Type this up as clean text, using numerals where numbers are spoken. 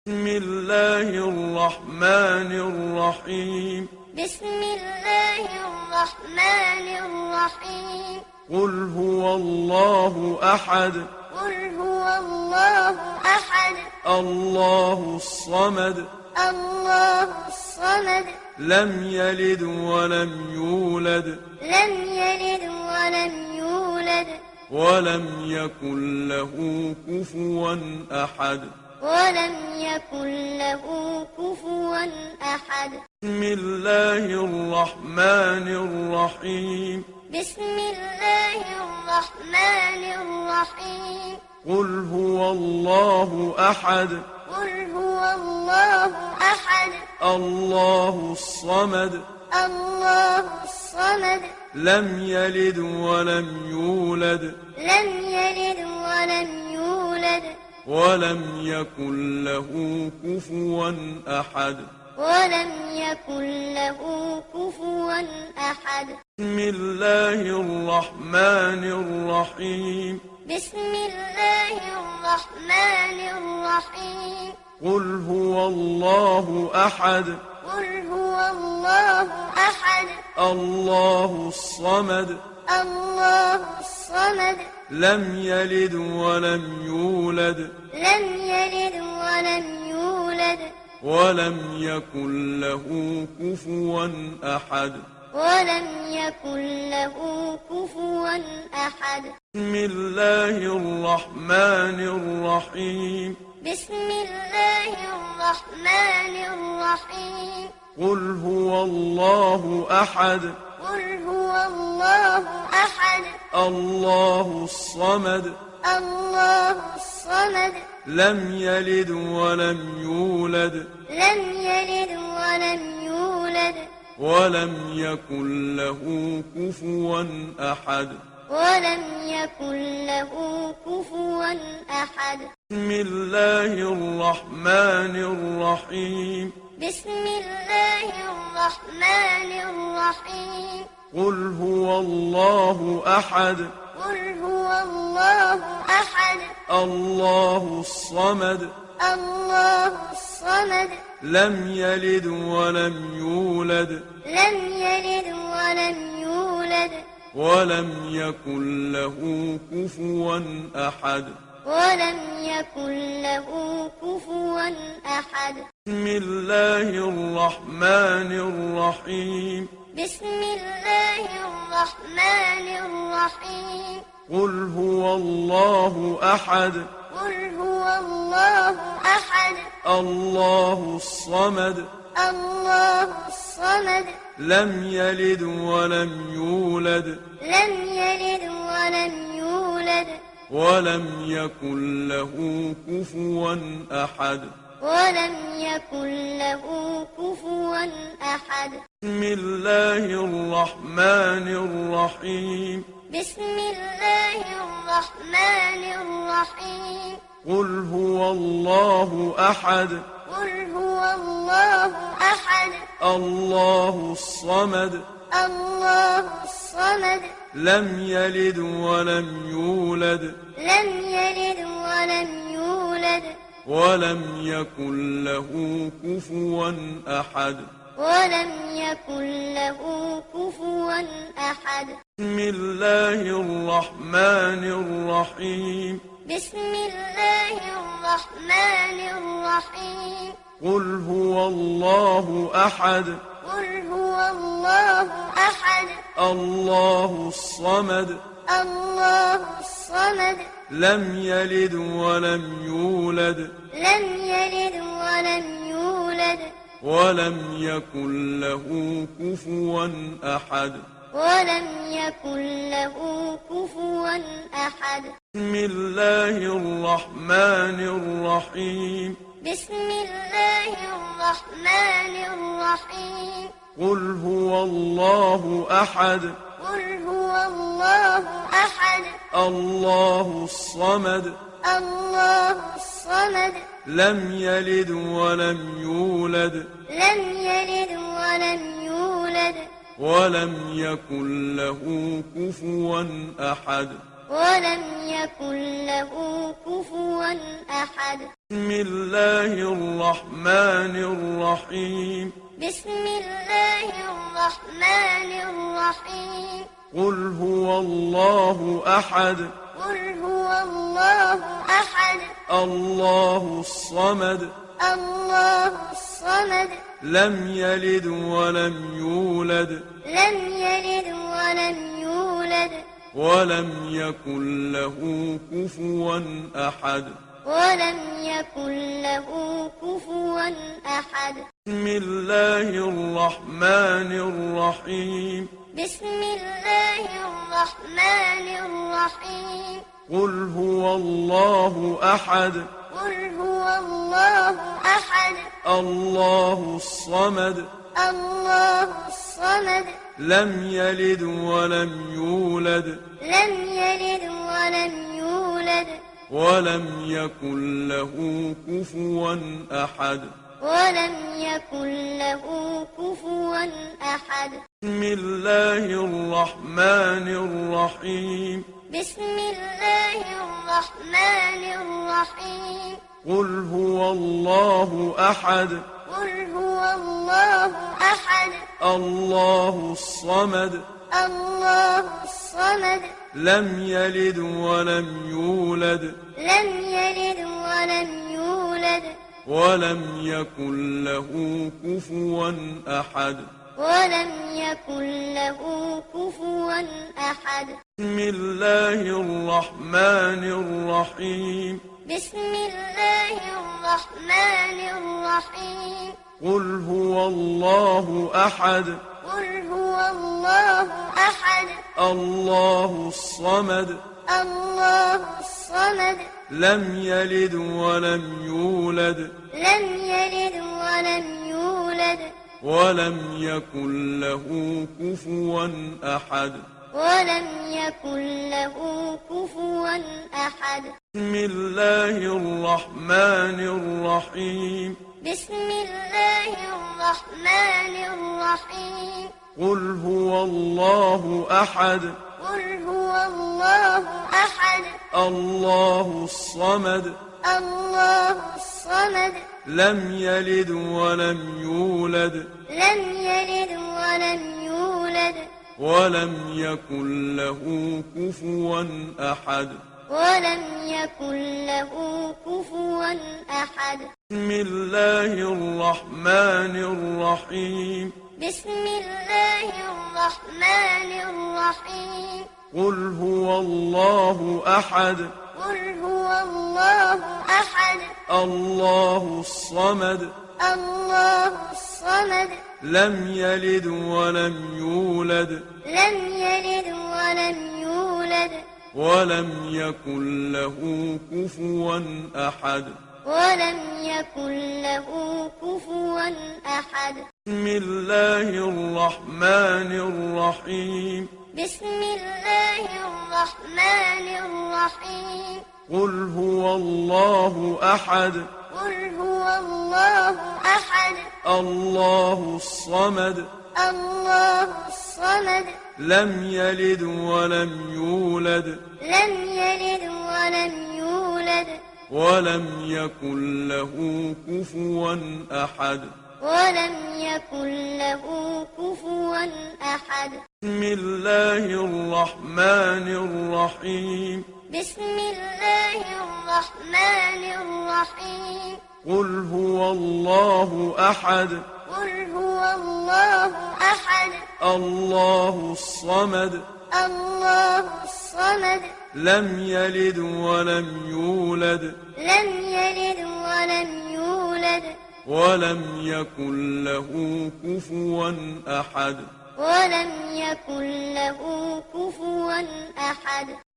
بسم الله الرحمن الرحيم. بسم الله الرحمن الرحيم. قل هو الله أحد. قل هو الله أحد. الله الصمد. الله الصمد. لم يلد ولم يولد. لم يلد ولم يولد. ولم يكن له كفوا أحد. ولم يكن له كفوا أحد. بسم الله الرحمن الرحيم. بسم الله الرحمن الرحيم. قل هو الله أحد. قل هو الله أحد. الله الصمد. الله الصمد. لم يلد ولم يولد. لم يلد ولم يولد. ولم يكن له كفوا أحد. ولم يكن له كفوا أحد. بسم الله الرحمن الرحيم. بسم الله الرحمن الرحيم. قل هو الله أحد. قل هو الله أحد. الله الصمد. الله الصمد. لم يلد ولم يولد. لم يلد ولم يولد. ولم يكن له كفوا أحد. ولم يكن له كفوا أحد. بسم الله الرحمن الرحيم. بسم الله الرحمن الرحيم. قل هو الله أحد. قل هو الله أحد. الله الصمد. الله الصمد. لم يلد ولم يولد. لم يلد ولم يولد. ولم يكن له كفوا أحد. ولم يكن له كفوا أحد. بسم الله الرحمن الرحيم. بسم الله الرحمن الرحيم. قل هو الله أحد. قل هو الله أحد. الله الصمد. الله الصمد. لم يلد ولم يولد. لم يلد ولم يولد. ولم يكن له كفوا أحد. ولم يكن له كفوا أحد. بسم الله الرحمن الرحيم. بسم الله الرحمن الرحيم. قل هو الله أحد. قل هو الله أحد. الله الصمد. الله الصمد. لم يلد ولم يولد. لم يلد ولم يولد. ولم يكن له كفوا أحد. ولم يكن له كفوا أحد. بسم الله الرحمن الرحيم. بسم الله الرحمن الرحيم. قل هو الله أحد. قل هو الله أحد. الله الصمد. الله الصمد. لم يلد ولم يولد. لم يلد ولم يولد. ولم يكن له كفوا أحد. ولم يكن له كفوا أحد. بسم الله الرحمن الرحيم. بسم الله الرحمن الرحيم. قل هو الله أحد. قل هو الله أحد. الله الصمد. الله الصمد. لم يلد ولم يولد. لم يلد ولم يولد. ولم يكن له كفوا أحد. ولم يكن له كفوا أحد. بسم الله الرحمن الرحيم. بسم الله الرحمن الرحيم. قل هو الله أحد. قل هو الله أحد. الله الصمد. الله الصمد. لم يلد ولم يولد. لم يلد ولم يولد. ولم يكن له كفوا أحد. ولم يكن له كفوا أحد. بسم الله الرحمن الرحيم. بسم الله الرحمن الرحيم. قل هو الله أحد. قل هو الله أحد. الله الصمد. الله الصمد. لم يلد ولم يولد. لم يلد ولم يولد. ولم يكن له كفوا أحد. ولم يكن له كفوا أحد. بسم الله الرحمن الرحيم. بسم الله الرحمن الرحيم. قل هو الله أحد. قل هو الله أحد. الله الصمد. الله الصمد. لم يلد ولم يولد. لم يلد ولم يولد. ولم يكن له كفوا أحد. ولم يكن له كفوا أحد. بسم الله الرحمن الرحيم. بسم الله الرحمن الرحيم. قل هو الله أحد. قل هو الله أحد. الله الصمد. الله الصمد. لم يلد ولم يولد. لم يلد ولم يولد. ولم يكن له كفوا أحد. ولم يكن له كفوا أحد. بسم الله الرحمن الرحيم. بسم الله الرحمن الرحيم. قل هو الله أحد. قل هو الله أحد. الله الصمد. الله الصمد. لم يلد ولم يولد. لم يلد ولم يولد. ولم يكن له كفوا أحد. ولم يكن له كفوا أحد. بسم الله الرحمن الرحيم. بسم الله الرحمن الرحيم. قل هو الله أحد. قل هو الله أحد. الله الصمد. الله الصمد. لم يلد ولم يولد. لم يلد ولم يولد. ولم يكن له كفوا أحد. ولم يكن له كفوا أحد. بسم الله الرحمن الرحيم. بسم الله الرحمن الرحيم. قل هو الله أحد. قل هو الله أحد. الله الصمد. الله الصمد. لم يلد ولم يولد. لم يلد ولم يولد. ولم يكن له كفوا أحد. ولم يكن له كفوا أحد. بسم الله الرحمن الرحيم. بسم الله الرحمن الرحيم. قل هو الله أحد. قل هو الله أحد. الله الصمد. الله الصمد. لم يلد ولم يولد. لم يلد ولم يولد. ولم يكن له كفوا أحد. ولم يكن له كفوا أحد. بسم الله الرحمن الرحيم. بسم الله الرحمن الرحيم. قل هو الله أحد. قل هو الله أحد. الله الصمد. الله الصمد. لم يلد ولم يولد. لم يلد ولم يولد. ولم يكن له كفوا أحد. ولم يكن له كفوا أحد.